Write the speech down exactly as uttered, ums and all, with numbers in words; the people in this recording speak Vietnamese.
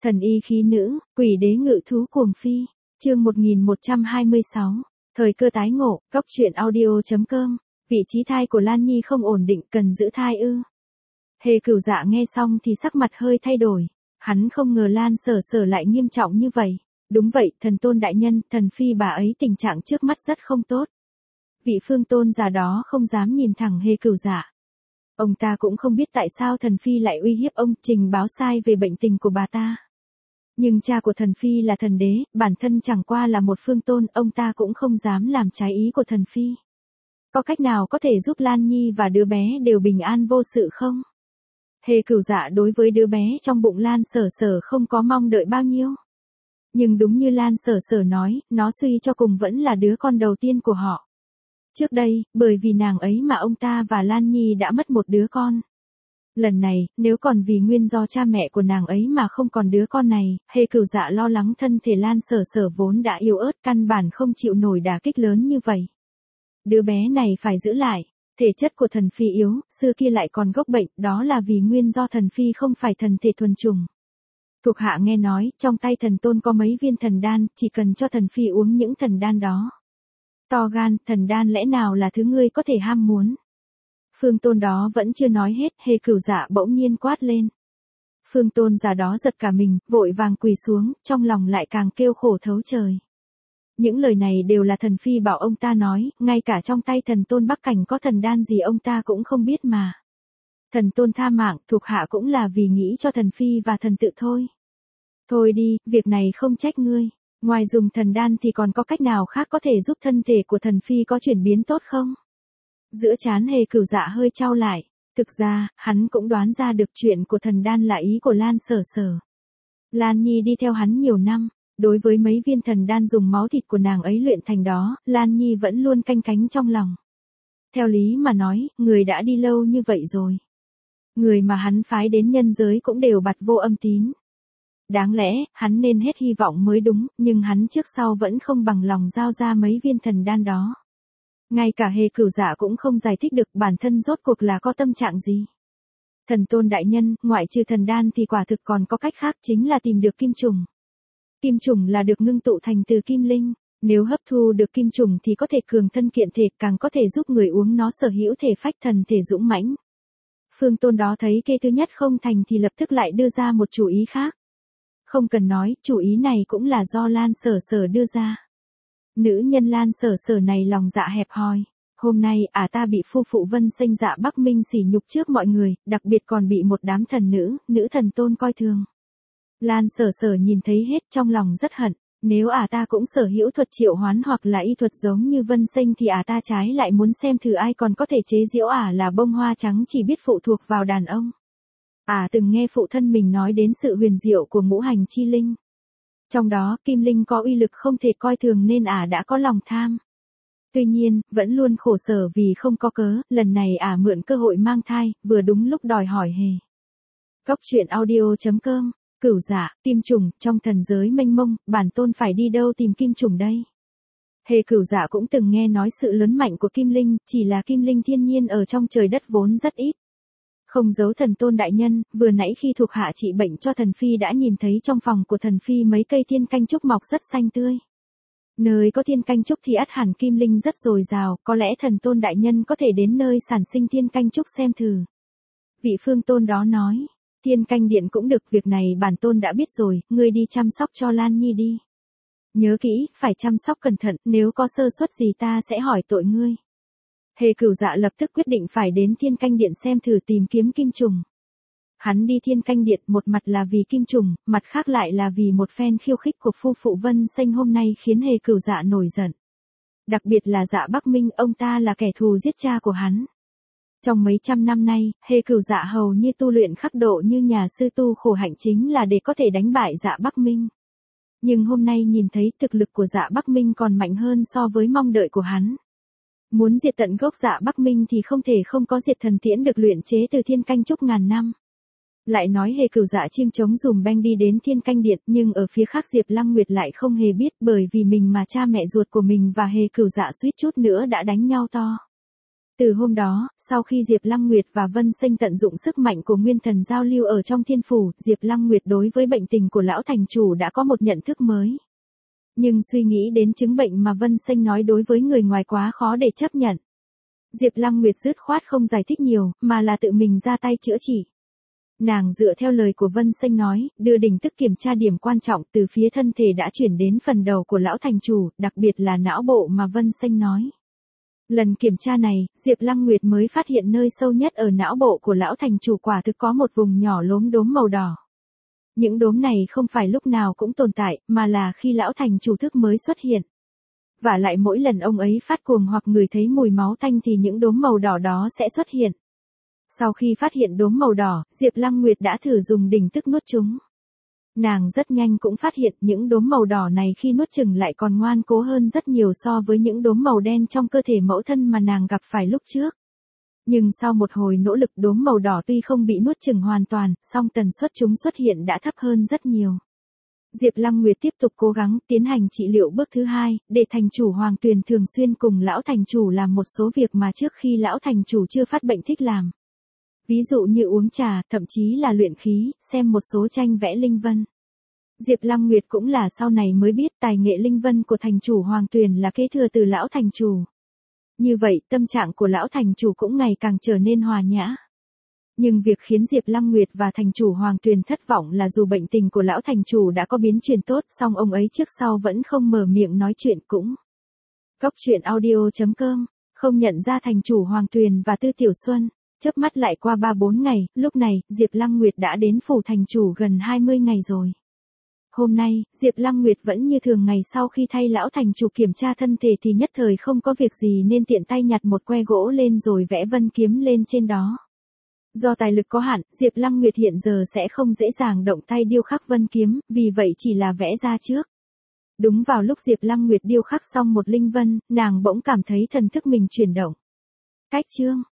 Thần y khí nữ, quỷ đế ngự thú cuồng phi. Chương một nghìn một trăm hai mươi sáu. Thời cơ tái ngộ, góc truyện audio.com. Vị trí thai của Lan Nhi không ổn định, cần giữ thai ư? Hề Cửu Dạ nghe xong thì sắc mặt hơi thay đổi. Hắn không ngờ Lan Sở Sở lại nghiêm trọng như vậy. Đúng vậy, thần tôn đại nhân, thần phi bà ấy tình trạng trước mắt rất không tốt. Vị phương tôn già đó không dám nhìn thẳng Hề Cửu Dạ. Ông ta cũng không biết tại sao thần phi lại uy hiếp ông, trình báo sai về bệnh tình của bà ta. Nhưng cha của thần phi là thần đế, bản thân chẳng qua là một phương tôn, ông ta cũng không dám làm trái ý của thần phi. Có cách nào có thể giúp Lan Nhi và đứa bé đều bình an vô sự không? Hề Cửu Dạ đối với đứa bé trong bụng Lan Sở Sở không có mong đợi bao nhiêu. Nhưng đúng như Lan Sở Sở nói, nó suy cho cùng vẫn là đứa con đầu tiên của họ. Trước đây, bởi vì nàng ấy mà ông ta và Lan Nhi đã mất một đứa con. Lần này, nếu còn vì nguyên do cha mẹ của nàng ấy mà không còn đứa con này, Hề Cửu Dạ lo lắng thân thể Lan Sở Sở vốn đã yếu ớt, căn bản không chịu nổi đả kích lớn như vậy. Đứa bé này phải giữ lại. Thể chất của thần phi yếu, xưa kia lại còn gốc bệnh, đó là vì nguyên do thần phi không phải thần thể thuần chủng. Thuộc hạ nghe nói, trong tay thần tôn có mấy viên thần đan, chỉ cần cho thần phi uống những thần đan đó. To gan, thần đan lẽ nào là thứ ngươi có thể ham muốn? Phương tôn đó vẫn chưa nói hết, Hề Cửu Dạ bỗng nhiên quát lên. Phương tôn già đó giật cả mình, vội vàng quỳ xuống, trong lòng lại càng kêu khổ thấu trời. Những lời này đều là thần phi bảo ông ta nói, ngay cả trong tay thần tôn Bắc Cảnh có thần đan gì ông ta cũng không biết mà. Thần tôn tha mạng, thuộc hạ cũng là vì nghĩ cho thần phi và thần tự thôi. Thôi đi, việc này không trách ngươi. Ngoài dùng thần đan thì còn có cách nào khác có thể giúp thân thể của thần phi có chuyển biến tốt không? Giữa trán Hề Cửu Dạ hơi chau lại. Thực ra, hắn cũng đoán ra được chuyện của thần đan là ý của Lan Sở Sở. Lan Nhi đi theo hắn nhiều năm. Đối với mấy viên thần đan dùng máu thịt của nàng ấy luyện thành đó, Lan Nhi vẫn luôn canh cánh trong lòng. Theo lý mà nói, người đã đi lâu như vậy rồi. Người mà hắn phái đến nhân giới cũng đều bặt vô âm tín. Đáng lẽ, hắn nên hết hy vọng mới đúng, nhưng hắn trước sau vẫn không bằng lòng giao ra mấy viên thần đan đó. Ngay cả Hề Cửu Dạ cũng không giải thích được bản thân rốt cuộc là có tâm trạng gì. Thần tôn đại nhân, ngoại trừ thần đan thì quả thực còn có cách khác, chính là tìm được kim trùng. Kim trùng là được ngưng tụ thành từ kim linh, nếu hấp thu được kim trùng thì có thể cường thân kiện thể, càng có thể giúp người uống nó sở hữu thể phách thần thể dũng mãnh. Phương tôn đó thấy kê thứ nhất không thành thì lập tức lại đưa ra một chủ ý khác. Không cần nói, chủ ý này cũng là do Lan Sở Sở đưa ra. Nữ nhân Lan Sở Sở này lòng dạ hẹp hòi. Hôm nay ả à ta bị phu phụ Vân Sinh Dạ Bắc Minh sỉ nhục trước mọi người, đặc biệt còn bị một đám thần nữ, nữ thần tôn coi thường. Lan Sở Sở nhìn thấy hết trong lòng rất hận, nếu ả à ta cũng sở hữu thuật triệu hoán hoặc là y thuật giống như Vân Sinh thì ả à ta trái lại muốn xem thử ai còn có thể chế giễu ả à là bông hoa trắng chỉ biết phụ thuộc vào đàn ông. Ả à từng nghe phụ thân mình nói đến sự huyền diệu của ngũ hành chi linh. Trong đó, kim linh có uy lực không thể coi thường nên ả à đã có lòng tham. Tuy nhiên, vẫn luôn khổ sở vì không có cớ, lần này ả à mượn cơ hội mang thai, vừa đúng lúc đòi hỏi Hề. Góc truyện audio.com. Cửu Dạ, kim trùng, trong thần giới mênh mông, bản tôn phải đi đâu tìm kim trùng đây? Hề Cửu Dạ cũng từng nghe nói sự lớn mạnh của kim linh, chỉ là kim linh thiên nhiên ở trong trời đất vốn rất ít. Không giấu thần tôn đại nhân, vừa nãy khi thuộc hạ trị bệnh cho thần phi đã nhìn thấy trong phòng của thần phi mấy cây thiên canh trúc mọc rất xanh tươi. Nơi có thiên canh trúc thì ắt hẳn kim linh rất dồi dào, có lẽ thần tôn đại nhân có thể đến nơi sản sinh thiên canh trúc xem thử. Vị phương tôn đó nói. Thiên canh điện cũng được, việc này bản tôn đã biết rồi, ngươi đi chăm sóc cho Lan Nhi đi. Nhớ kỹ, phải chăm sóc cẩn thận, nếu có sơ suất gì ta sẽ hỏi tội ngươi. Hề Cửu Dạ lập tức quyết định phải đến thiên canh điện xem thử tìm kiếm kim trùng. Hắn đi thiên canh điện một mặt là vì kim trùng, mặt khác lại là vì một phen khiêu khích của phu phụ Vân Sinh hôm nay khiến Hề Cửu Dạ nổi giận. Đặc biệt là Dạ Bắc Minh, ông ta là kẻ thù giết cha của hắn. Trong mấy trăm năm nay, Hề Cửu Dạ hầu như tu luyện khắc độ như nhà sư tu khổ hạnh chính là để có thể đánh bại Dạ Bắc Minh. Nhưng hôm nay nhìn thấy thực lực của Dạ Bắc Minh còn mạnh hơn so với mong đợi của hắn. Muốn diệt tận gốc Dạ Bắc Minh thì không thể không có diệt thần tiễn được luyện chế từ thiên canh trúc ngàn năm. Lại nói Hề Cửu Dạ chiêng trống dùm beng đi đến thiên canh điện, nhưng ở phía khác Diệp Lăng Nguyệt lại không hề biết, bởi vì mình mà cha mẹ ruột của mình và Hề Cửu Dạ suýt chút nữa đã đánh nhau to. Từ hôm đó, sau khi Diệp Lăng Nguyệt và Vân Sinh tận dụng sức mạnh của nguyên thần giao lưu ở trong thiên phủ, Diệp Lăng Nguyệt đối với bệnh tình của lão thành chủ đã có một nhận thức mới. Nhưng suy nghĩ đến chứng bệnh mà Vân Sinh nói đối với người ngoài quá khó để chấp nhận. Diệp Lăng Nguyệt dứt khoát không giải thích nhiều, mà là tự mình ra tay chữa trị. Nàng dựa theo lời của Vân Sinh nói, đưa đỉnh tức kiểm tra điểm quan trọng từ phía thân thể đã chuyển đến phần đầu của lão thành chủ, đặc biệt là não bộ mà Vân Sinh nói. Lần kiểm tra này, Diệp Lăng Nguyệt mới phát hiện nơi sâu nhất ở não bộ của lão thành chủ quả thực có một vùng nhỏ lốm đốm màu đỏ. Những đốm này không phải lúc nào cũng tồn tại, mà là khi lão thành chủ thức mới xuất hiện. Và lại mỗi lần ông ấy phát cuồng hoặc ngửi thấy mùi máu tanh thì những đốm màu đỏ đó sẽ xuất hiện. Sau khi phát hiện đốm màu đỏ, Diệp Lăng Nguyệt đã thử dùng đỉnh tức nuốt chúng. Nàng rất nhanh cũng phát hiện những đốm màu đỏ này khi nuốt chừng lại còn ngoan cố hơn rất nhiều so với những đốm màu đen trong cơ thể mẫu thân mà nàng gặp phải lúc trước. Nhưng sau một hồi nỗ lực đốm màu đỏ tuy không bị nuốt chừng hoàn toàn, song tần suất chúng xuất hiện đã thấp hơn rất nhiều. Diệp Lăng Nguyệt tiếp tục cố gắng tiến hành trị liệu bước thứ hai, để thành chủ Hoàng Tuyền thường xuyên cùng lão thành chủ làm một số việc mà trước khi lão thành chủ chưa phát bệnh thích làm. Ví dụ như uống trà, thậm chí là luyện khí, xem một số tranh vẽ linh vân. Diệp Lăng Nguyệt cũng là sau này mới biết tài nghệ linh vân của thành chủ Hoàng Tuyền là kế thừa từ lão thành chủ. Như vậy, tâm trạng của lão thành chủ cũng ngày càng trở nên hòa nhã. Nhưng việc khiến Diệp Lăng Nguyệt và thành chủ Hoàng Tuyền thất vọng là dù bệnh tình của lão thành chủ đã có biến chuyển tốt, song ông ấy trước sau vẫn không mở miệng nói chuyện cũng. Cốc truyện audio chấm com, không nhận ra thành chủ Hoàng Tuyền và Tư Tiểu Xuân. Chớp mắt lại qua ba bốn ngày, lúc này, Diệp Lăng Nguyệt đã đến phủ thành chủ gần hai mươi ngày rồi. Hôm nay, Diệp Lăng Nguyệt vẫn như thường ngày sau khi thay lão thành chủ kiểm tra thân thể thì nhất thời không có việc gì nên tiện tay nhặt một que gỗ lên rồi vẽ vân kiếm lên trên đó. Do tài lực có hạn, Diệp Lăng Nguyệt hiện giờ sẽ không dễ dàng động tay điêu khắc vân kiếm, vì vậy chỉ là vẽ ra trước. Đúng vào lúc Diệp Lăng Nguyệt điêu khắc xong một linh vân, nàng bỗng cảm thấy thần thức mình chuyển động. Cách chương